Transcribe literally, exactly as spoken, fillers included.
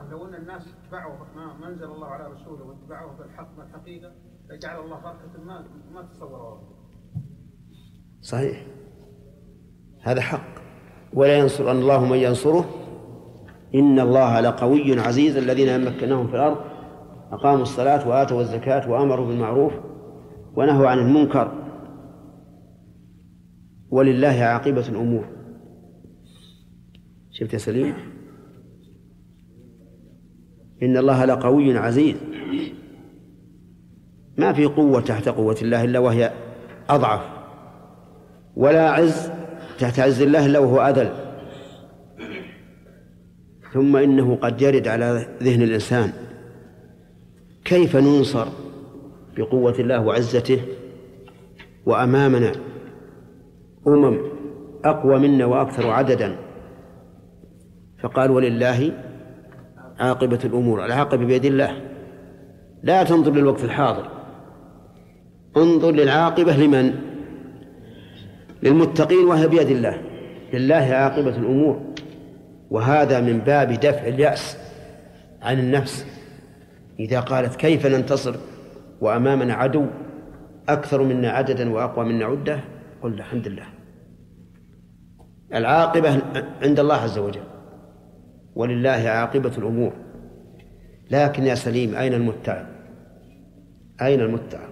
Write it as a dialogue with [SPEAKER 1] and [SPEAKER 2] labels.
[SPEAKER 1] الله لو أن الناس اتبعوا ما منزل الله على رسوله واتبعوه بالحق والحقيقة لجعل الله بركة ما ما تصوره.
[SPEAKER 2] صحيح، هذا حق. ولا ينصر أن الله من ينصره إن الله لقوي عزيز. الذين يمكنهم في الأرض أقاموا الصلاة وآتوا الزكاة وأمروا بالمعروف ونهوا عن المنكر ولله عاقبة الأمور. شفت يا سليم؟ إن الله لقوي عزيز، ما في قوة تحت قوة الله إلا وهي أضعف، ولا عز تحت عز الله إلا وهو أذل. ثم إنه قد يرد على ذهن الإنسان كيف ننصر بقوة الله وعزته وأمامنا أمم أقوى منا وأكثر عددا. فقال ولله عاقبة الأمور. العاقبة بيد الله، لا تنظر للوقت الحاضر، انظر للعاقبة. لمن؟ للمتقين، وهي بيد الله. لله عاقبة الأمور، وهذا من باب دفع اليأس عن النفس. إذا قالت كيف ننتصر وأمامنا عدو أكثر منا عددا وأقوى منا عدة، قل الحمد لله، العاقبة عند الله عز وجل، ولله عاقبة الأمور. لكن يا سليم أين المتعب؟ أين المتعب؟